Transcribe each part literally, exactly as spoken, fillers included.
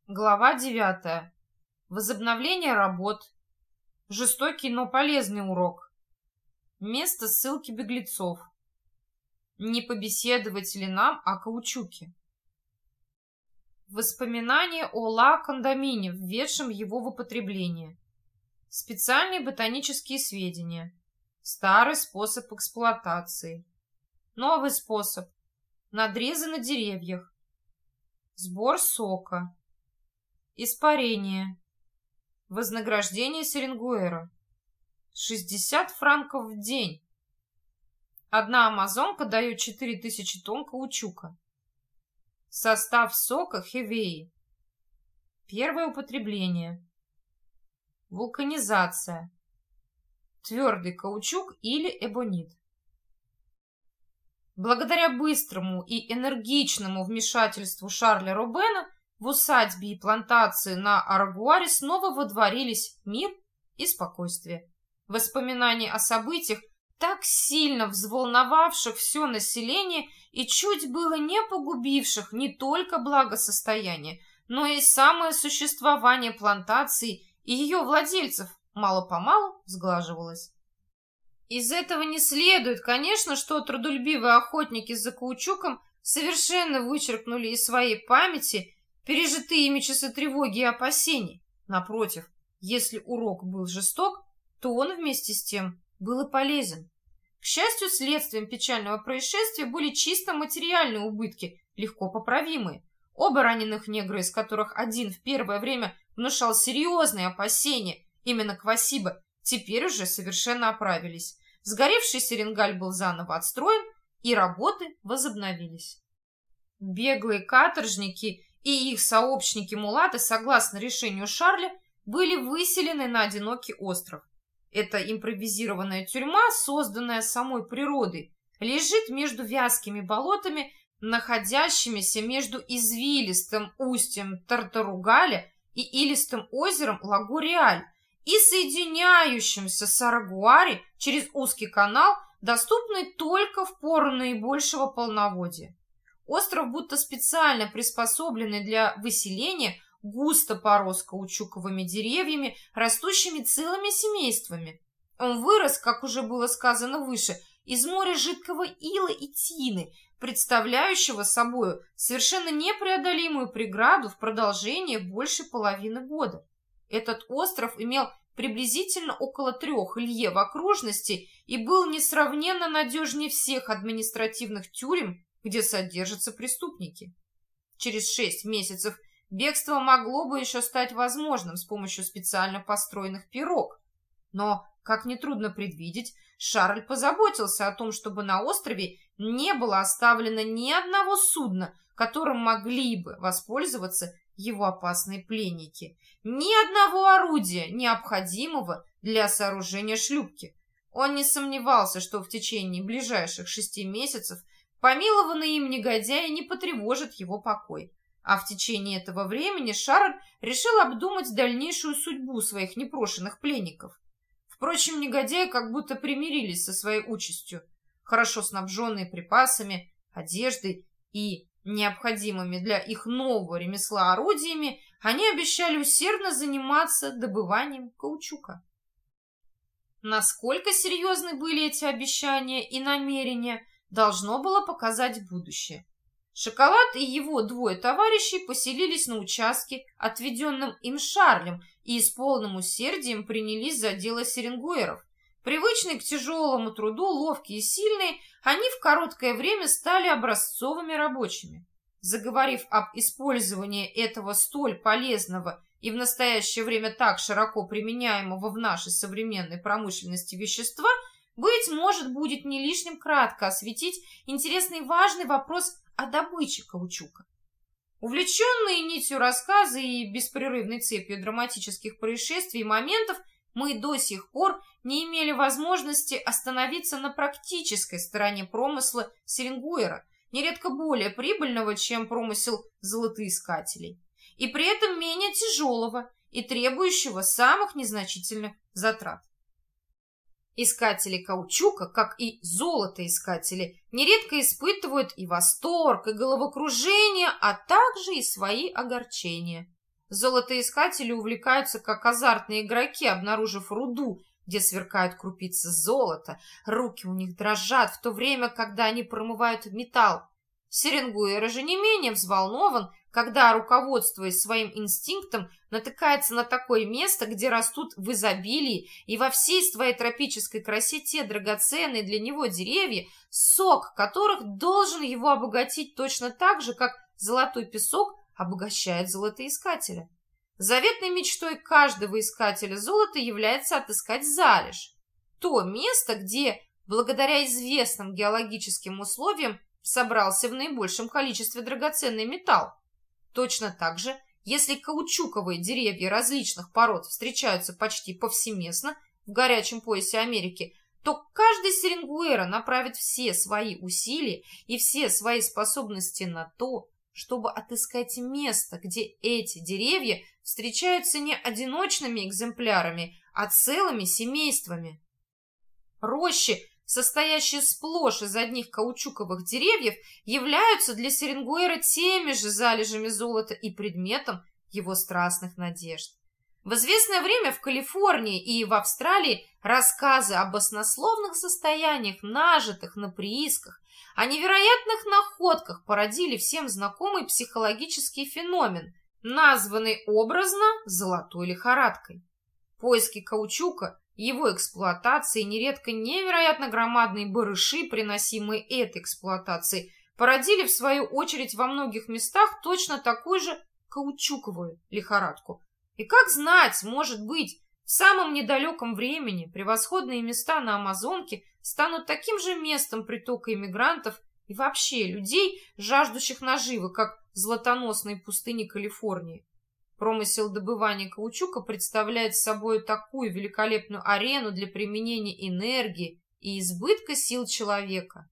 Глава девятая. Возобновление работ. Жестокий, но полезный урок. Место ссылки беглецов. Не побеседовать ли нам о каучуке? Воспоминания о ла-кондамине, введшем его в употребление. Специальные ботанические сведения. Старый способ эксплуатации. Новый способ. Надрезы на деревьях. Сбор сока. Испарение. Вознаграждение Серенгуэра. шестьдесят франков в день. Одна амазонка дает четыре тысячи тонн каучука. Состав сока хевеи. Первое употребление. Вулканизация. Твердый каучук или эбонит. Благодаря быстрому и энергичному вмешательству Шарля Рубена в усадьбе и плантации на Арагуаре снова водворились мир и спокойствие. Воспоминания о событиях, так сильно взволновавших все население и чуть было не погубивших не только благосостояние, но и самое существование плантации и ее владельцев, мало-помалу сглаживалось. Из этого не следует, конечно, что трудолюбивые охотники за каучуком совершенно вычеркнули из своей памяти пережитые ими часы тревоги и опасений. Напротив, если урок был жесток, то он вместе с тем был и полезен. К счастью, следствием печального происшествия были чисто материальные убытки, легко поправимые. Оба раненых негра, из которых один в первое время внушал серьезные опасения, именно Квасиба, теперь уже совершенно оправились. Сгоревший Серенгаль был заново отстроен, и работы возобновились. Беглые каторжники и их сообщники-мулаты, согласно решению Шарля, были выселены на одинокий остров. Эта импровизированная тюрьма, созданная самой природой, лежит между вязкими болотами, находящимися между извилистым устьем Тартаругаля и илистым озером Лагу-Реаль, и соединяющимся с Арагуари через узкий канал, доступный только в пору наибольшего полноводия. Остров, будто специально приспособленный для выселения, густо порос каучуковыми деревьями, растущими целыми семействами. Он вырос, как уже было сказано выше, из моря жидкого ила и тины, представляющего собою совершенно непреодолимую преграду в продолжении больше половины года. Этот остров имел приблизительно около трех лье в окружности и был несравненно надежнее всех административных тюрем, где содержатся преступники. Через шесть месяцев бегство могло бы еще стать возможным с помощью специально построенных пирог. Но, как нетрудно предвидеть, Шарль позаботился о том, чтобы на острове не было оставлено ни одного судна, которым могли бы воспользоваться его опасные пленники, ни одного орудия, необходимого для сооружения шлюпки. Он не сомневался, что в течение ближайших шести месяцев помилованные им негодяи не потревожат его покой. А в течение этого времени Шарль решил обдумать дальнейшую судьбу своих непрошенных пленников. Впрочем, негодяи как будто примирились со своей участью. Хорошо снабженные припасами, одеждой и необходимыми для их нового ремесла орудиями, они обещали усердно заниматься добыванием каучука. Насколько серьезны были эти обещания и намерения, должно было показать будущее. Шоколад и его двое товарищей поселились на участке, отведенном им Шарлем, и с полным усердием принялись за дело серенгуэров. Привычные к тяжелому труду, ловкие и сильные, они в короткое время стали образцовыми рабочими. Заговорив об использовании этого столь полезного и в настоящее время так широко применяемого в нашей современной промышленности вещества, быть может, будет не лишним кратко осветить интересный и важный вопрос о добыче каучука. Увлеченные нитью рассказа и беспрерывной цепью драматических происшествий и моментов, мы до сих пор не имели возможности остановиться на практической стороне промысла Серенгуэра, нередко более прибыльного, чем промысел золотоискателей, и при этом менее тяжелого и требующего самых незначительных затрат. Искатели каучука, как и золотоискатели, нередко испытывают и восторг, и головокружение, а также и свои огорчения. Золотоискатели увлекаются, как азартные игроки, обнаружив руду, где сверкают крупицы золота. Руки у них дрожат в то время, когда они промывают металл. Серенгуэра же не менее взволнован, когда, руководствуясь своим инстинктом, натыкается на такое место, где растут в изобилии и во всей своей тропической красе те драгоценные для него деревья, сок которых должен его обогатить точно так же, как золотой песок обогащает золотоискателя. Заветной мечтой каждого искателя золота является отыскать залежь. То место, где, благодаря известным геологическим условиям, собрался в наибольшем количестве драгоценный металл. Точно так же, если каучуковые деревья различных пород встречаются почти повсеместно в горячем поясе Америки, то каждый серенгуэра направит все свои усилия и все свои способности на то, чтобы отыскать место, где эти деревья встречаются не одиночными экземплярами, а целыми семействами. Рощи, состоящие сплошь из одних каучуковых деревьев, являются для Серенгуэра теми же залежами золота и предметом его страстных надежд. В известное время в Калифорнии и в Австралии рассказы об баснословных состояниях, нажитых на приисках, о невероятных находках породили всем знакомый психологический феномен, названный образно «золотой лихорадкой». Поиски каучука, его эксплуатации, нередко невероятно громадные барыши, приносимые этой эксплуатацией, породили в свою очередь во многих местах точно такую же каучуковую лихорадку. И как знать, может быть, в самом недалеком времени превосходные места на Амазонке станут таким же местом притока иммигрантов и вообще людей, жаждущих наживы, как золотоносные пустыни Калифорнии. Промысел добывания каучука представляет собой такую великолепную арену для применения энергии и избытка сил человека.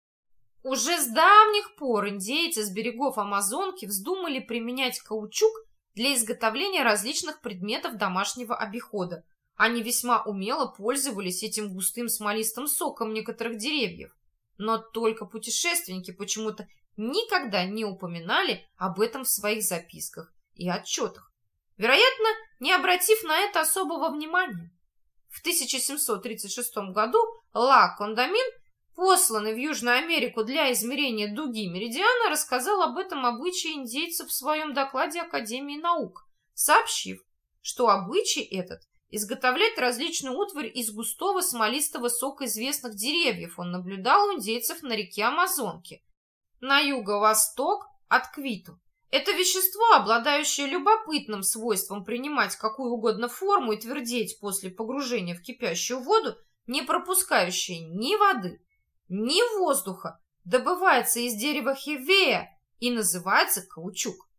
Уже с давних пор индейцы с берегов Амазонки вздумали применять каучук для изготовления различных предметов домашнего обихода. Они весьма умело пользовались этим густым смолистым соком некоторых деревьев. Но только путешественники почему-то никогда не упоминали об этом в своих записках и отчетах, вероятно, не обратив на это особого внимания. В тысяча семьсот тридцать шестом году Ла Кондамин, посланный в Южную Америку для измерения дуги меридиана, рассказал об этом обычае индейцев в своем докладе Академии наук, сообщив, что обычай этот изготовлять различную утварь из густого смолистого сока известных деревьев он наблюдал у индейцев на реке Амазонки, на юго-восток от Квиту. Это вещество, обладающее любопытным свойством принимать какую угодно форму и твердеть после погружения в кипящую воду, не пропускающее ни воды, ни воздуха, добывается из дерева хевея и называется каучук.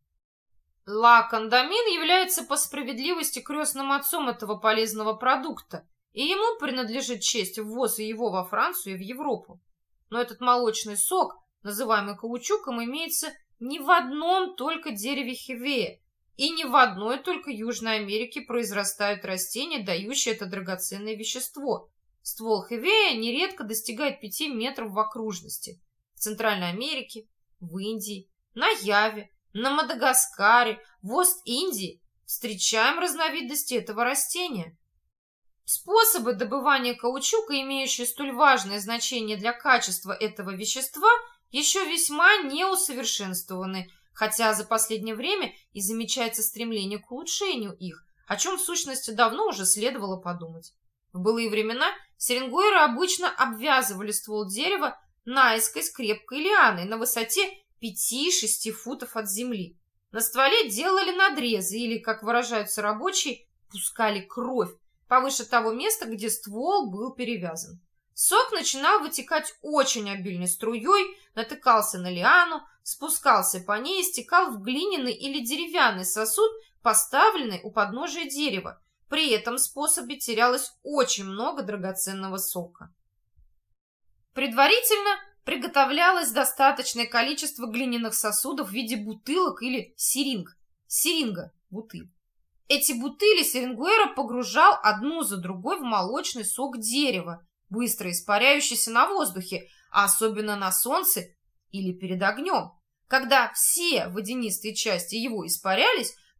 Ла Кондамин является по справедливости крестным отцом этого полезного продукта, и ему принадлежит честь ввоза его во Францию и в Европу. Но этот молочный сок, называемый каучуком, имеется ни в одном только дереве хевея, и ни в одной только Южной Америке произрастают растения, дающие это драгоценное вещество. Ствол хевея нередко достигает пяти метров в окружности. В Центральной Америке, в Индии, на Яве, на Мадагаскаре, в Ост-Индии встречаем разновидности этого растения. Способы добывания каучука, имеющие столь важное значение для качества этого вещества, еще весьма неусовершенствованы, хотя за последнее время и замечается стремление к улучшению их, о чем в сущности давно уже следовало подумать. В былые времена серенгуэры обычно обвязывали ствол дерева наискось крепкой лианой на высоте пяти-шести футов от земли. На стволе делали надрезы или, как выражаются рабочие, пускали кровь повыше того места, где ствол был перевязан. Сок начинал вытекать очень обильной струей, натыкался на лиану, спускался по ней и стекал в глиняный или деревянный сосуд, поставленный у подножия дерева. При этом способе терялось очень много драгоценного сока. Предварительно приготовлялось достаточное количество глиняных сосудов в виде бутылок или сиринг. Сиринга – бутыль. Эти бутыли серенгуэра погружал одну за другой в молочный сок дерева, быстро испаряющийся на воздухе, а особенно на солнце или перед огнем. Когда все водянистые части его испарялись,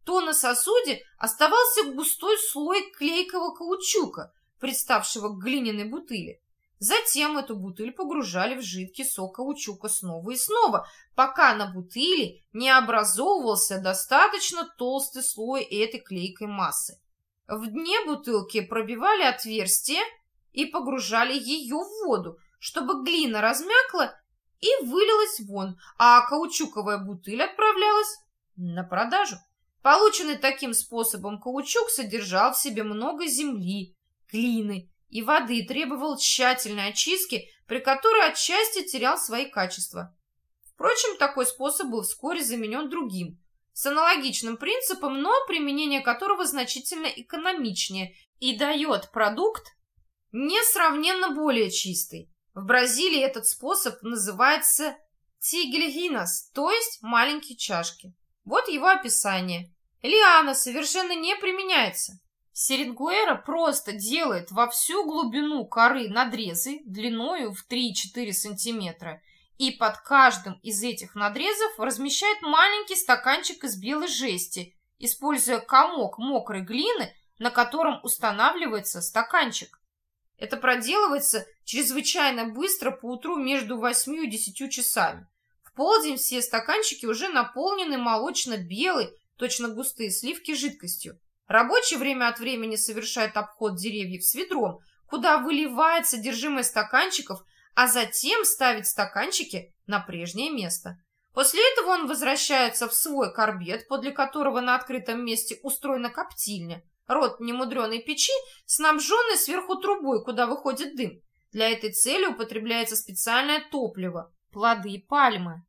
то на сосуде оставался густой слой клейкого каучука, приставшего к глиняной бутыли. Затем эту бутыль погружали в жидкий сок каучука снова и снова, пока на бутыли не образовывался достаточно толстый слой этой клейкой массы. В дне бутылки пробивали отверстие и погружали ее в воду, чтобы глина размякла и вылилась вон, а каучуковая бутыль отправлялась на продажу. Полученный таким способом каучук содержал в себе много земли, глины и воды, требовал тщательной очистки, при которой отчасти терял свои качества. Впрочем, такой способ был вскоре заменен другим, с аналогичным принципом, но применение которого значительно экономичнее и дает продукт несравненно более чистый. В Бразилии этот способ называется тигельгинас, то есть маленькие чашки. Вот его описание. Лиана совершенно не применяется. Серенгуэра просто делает во всю глубину коры надрезы длиною в три-четыре сантиметра и под каждым из этих надрезов размещает маленький стаканчик из белой жести, используя комок мокрой глины, на котором устанавливается стаканчик. Это проделывается чрезвычайно быстро по утру между восьмью и десятью часами. В полдень все стаканчики уже наполнены молочно-белой, точно густые сливки жидкостью. Рабочий время от времени совершает обход деревьев с ведром, куда выливает содержимое стаканчиков, а затем ставит стаканчики на прежнее место. После этого он возвращается в свой корбет, подле которого на открытом месте устроена коптильня, рот немудреной печи, снабженный сверху трубой, куда выходит дым. Для этой цели употребляется специальное топливо – плоды пальмы.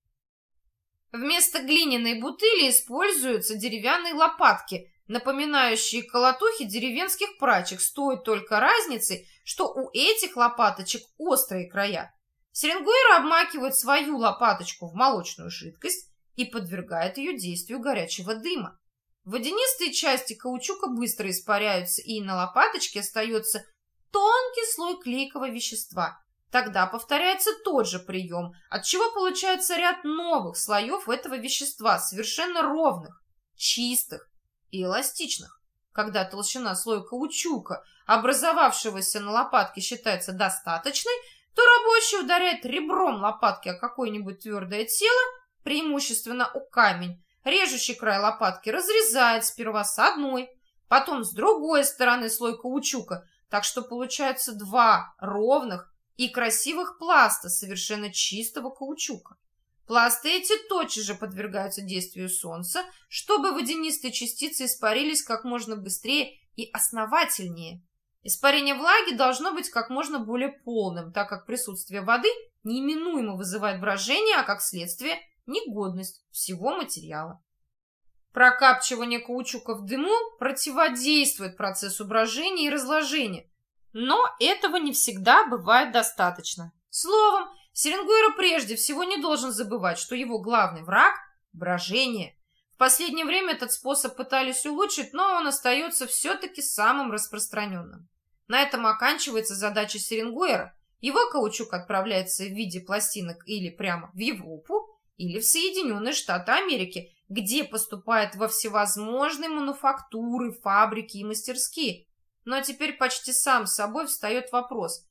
Вместо глиняной бутыли используются деревянные лопатки, напоминающие колотухи деревенских прачек, с той только разницей, что у этих лопаточек острые края. Серенгуэра обмакивает свою лопаточку в молочную жидкость и подвергает ее действию горячего дыма. Водянистые части каучука быстро испаряются, и на лопаточке остается тонкий слой клейкого вещества. Тогда повторяется тот же прием, отчего получается ряд новых слоев этого вещества, совершенно ровных, чистых и эластичных. Когда толщина слоя каучука, образовавшегося на лопатке, считается достаточной, то рабочий ударяет ребром лопатки о какое-нибудь твердое тело, преимущественно о камень. Режущий край лопатки разрезает сперва с одной, потом с другой стороны слой каучука, так что получаются два ровных и красивых пласта совершенно чистого каучука. Пласты эти тотчас же подвергаются действию солнца, чтобы водянистые частицы испарились как можно быстрее и основательнее. Испарение влаги должно быть как можно более полным, так как присутствие воды неминуемо вызывает брожение, а как следствие – негодность всего материала. Прокапчивание каучука в дыму противодействует процессу брожения и разложения, но этого не всегда бывает достаточно. Словом, Серенгуэра прежде всего не должен забывать, что его главный враг – брожение. В последнее время этот способ пытались улучшить, но он остается все-таки самым распространенным. На этом оканчивается задача Серенгуэра. Его каучук отправляется в виде пластинок или прямо в Европу, или в Соединенные Штаты Америки, где поступает во всевозможные мануфактуры, фабрики и мастерские. Но теперь почти сам собой встает вопрос,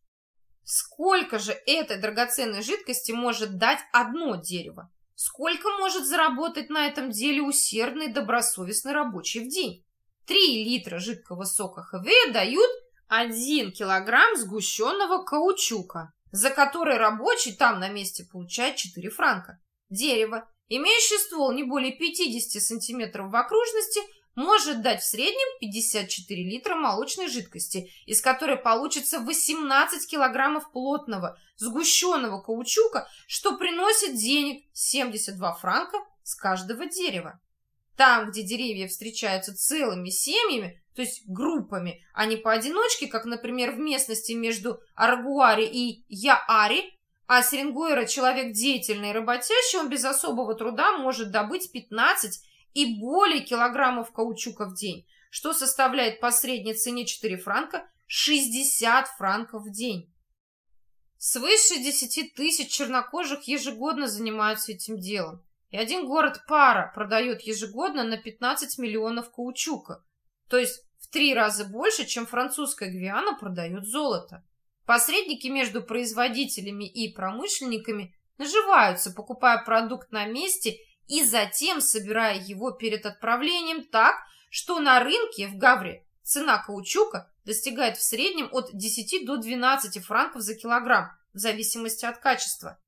сколько же этой драгоценной жидкости может дать одно дерево? Сколько может заработать на этом деле усердный и добросовестный рабочий в день? Три литра жидкого сока хавея дают один килограмм сгущенного каучука, за который рабочий там на месте получает четыре франка. Дерево, имеющее ствол не более пятидесяти сантиметров в окружности, может дать в среднем пятьдесят четыре литра молочной жидкости, из которой получится восемнадцать килограммов плотного сгущенного каучука, что приносит денег семьдесят два франка с каждого дерева. Там, где деревья встречаются целыми семьями, то есть группами, а не поодиночке, как, например, в местности между Арагуари и Яари, а Серенгуэра человек деятельный и работящий, он без особого труда может добыть пятнадцать и более килограммов каучука в день, что составляет по средней цене четыре франка шестьдесят франков в день. Свыше десяти тысяч чернокожих ежегодно занимаются этим делом. и один город Пара продает ежегодно на пятнадцать миллионов каучука, то есть в три раза больше, чем французская Гвиана продает золото. Посредники между производителями и промышленниками наживаются, покупая продукт на месте и затем собирая его перед отправлением так, что на рынке в Гавре цена каучука достигает в среднем от десяти до двенадцати франков за килограмм, в зависимости от качества.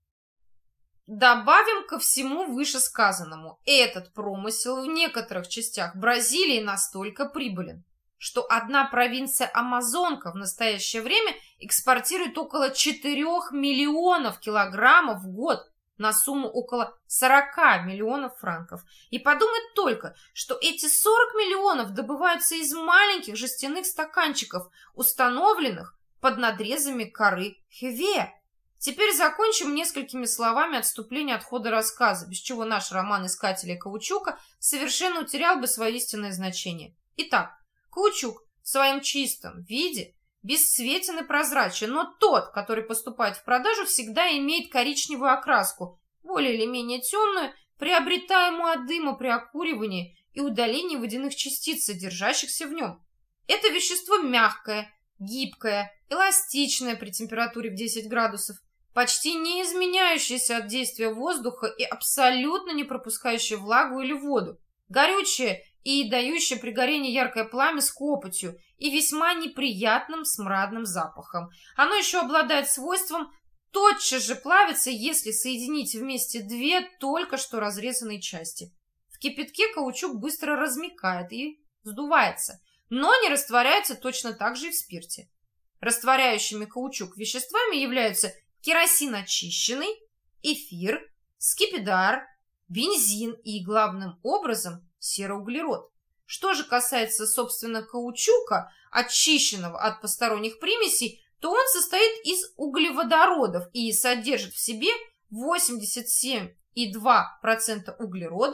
Добавим ко всему вышесказанному, этот промысел в некоторых частях Бразилии настолько прибылен, что одна провинция Амазонка в настоящее время экспортирует около четырёх миллионов килограммов в год на сумму около сорока миллионов франков. И подумать только, что эти сорок миллионов добываются из маленьких жестяных стаканчиков, установленных под надрезами коры хевея. Теперь закончим несколькими словами отступления от хода рассказа, без чего наш роман «Искатели каучука» совершенно утерял бы свое истинное значение. Итак, каучук в своем чистом виде бесцветен и прозрачен, но тот, который поступает в продажу, всегда имеет коричневую окраску, более или менее темную, приобретаемую от дыма при окуривании и удалении водяных частиц, содержащихся в нем. Это вещество мягкое, гибкое, эластичное при температуре в десять градусов, почти не изменяющееся от действия воздуха и абсолютно не пропускающее влагу или воду, горючее и дающее при горении яркое пламя с копотью и весьма неприятным смрадным запахом. Оно еще обладает свойством тотчас же плавиться, если соединить вместе две только что разрезанные части. В кипятке каучук быстро размякает и сдувается, но не растворяется точно так же и в спирте. Растворяющими каучук веществами являются керосин очищенный, эфир, скипидар, бензин и, главным образом, сероуглерод. Что же касается, собственно, каучука, очищенного от посторонних примесей, то он состоит из углеводородов и содержит в себе восемьдесят семь и два десятых процента углерода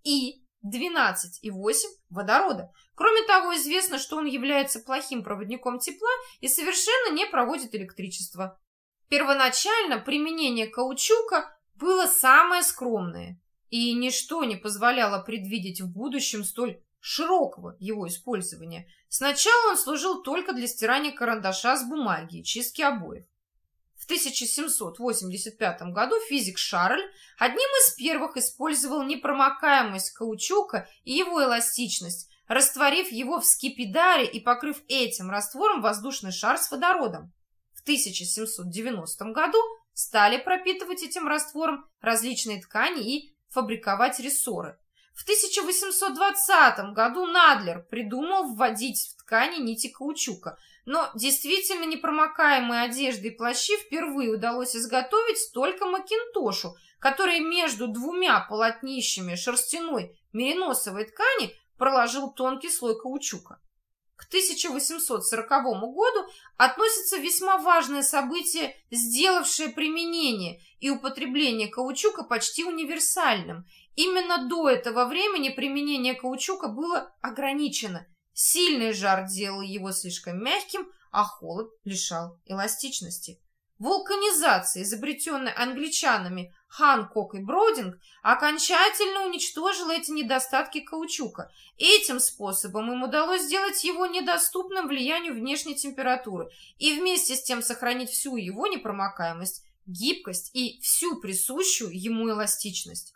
и двенадцать и восемь десятых водорода. Кроме того, известно, что он является плохим проводником тепла и совершенно не проводит электричество. Первоначально применение каучука было самое скромное, и ничто не позволяло предвидеть в будущем столь широкого его использования. Сначала он служил только для стирания карандаша с бумаги и чистки обоев. В тысяча семьсот восемьдесят пятом году физик Шарль одним из первых использовал непромокаемость каучука и его эластичность, растворив его в скипидаре и покрыв этим раствором воздушный шар с водородом. В тысяча семьсот девяностом году стали пропитывать этим раствором различные ткани и фабриковать рессоры. В тысяча восемьсот двадцатом году Надлер придумал вводить в ткани нити каучука, но действительно непромокаемые одежды и плащи впервые удалось изготовить только Макинтошу, который между двумя полотнищами шерстяной мериносовой ткани проложил тонкий слой каучука. К тысяча восемьсот сороковому году относится весьма важное событие, сделавшее применение и употребление каучука почти универсальным. Именно до этого времени применение каучука было ограничено. Сильный жар делал его слишком мягким, а холод лишал эластичности. Вулканизация, изобретенная англичанами Ханкок и Бродинг, окончательно уничтожила эти недостатки каучука. Этим способом им удалось сделать его недоступным влиянию внешней температуры и вместе с тем сохранить всю его непромокаемость, гибкость и всю присущую ему эластичность.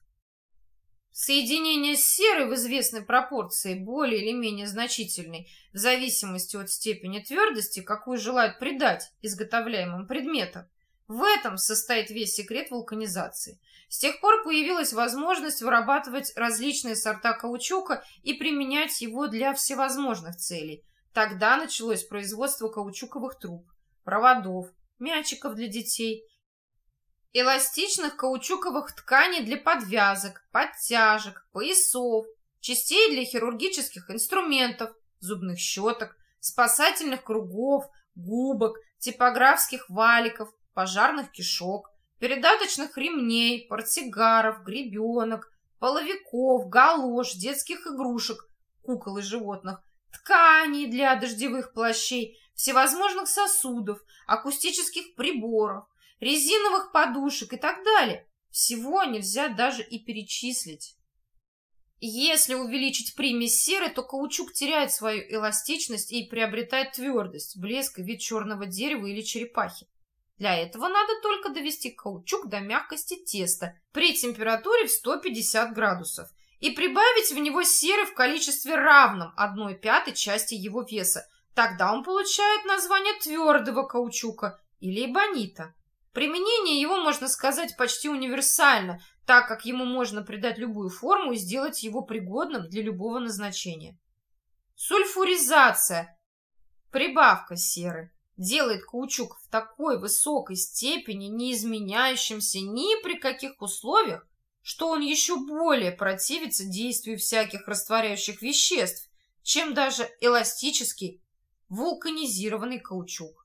Соединение с серой в известной пропорции, более или менее значительной, в зависимости от степени твердости, какую желают придать изготовляемым предметам. В этом состоит весь секрет вулканизации. С тех пор появилась возможность вырабатывать различные сорта каучука и применять его для всевозможных целей. Тогда началось производство каучуковых труб, проводов, мячиков для детей, эластичных каучуковых тканей для подвязок, подтяжек, поясов, частей для хирургических инструментов, зубных щеток, спасательных кругов, губок, типографских валиков, пожарных кишок, передаточных ремней, портсигаров, гребенок, половиков, галош, детских игрушек, кукол и животных, тканей для дождевых плащей, всевозможных сосудов, акустических приборов, резиновых подушек и так далее. Всего нельзя даже и перечислить. Если увеличить примесь серы, то каучук теряет свою эластичность и приобретает твердость, блеск и вид черного дерева или черепахи. Для этого надо только довести каучук до мягкости теста при температуре в сто пятьдесят градусов и прибавить в него серы в количестве равном одной пятой части его веса. Тогда он получает название твердого каучука или эбонита. Применение его, можно сказать, почти универсально, так как ему можно придать любую форму и сделать его пригодным для любого назначения. Сульфуризация, прибавка серы, делает каучук в такой высокой степени не изменяющимся ни при каких условиях, что он еще более противится действию всяких растворяющих веществ, чем даже эластический вулканизированный каучук.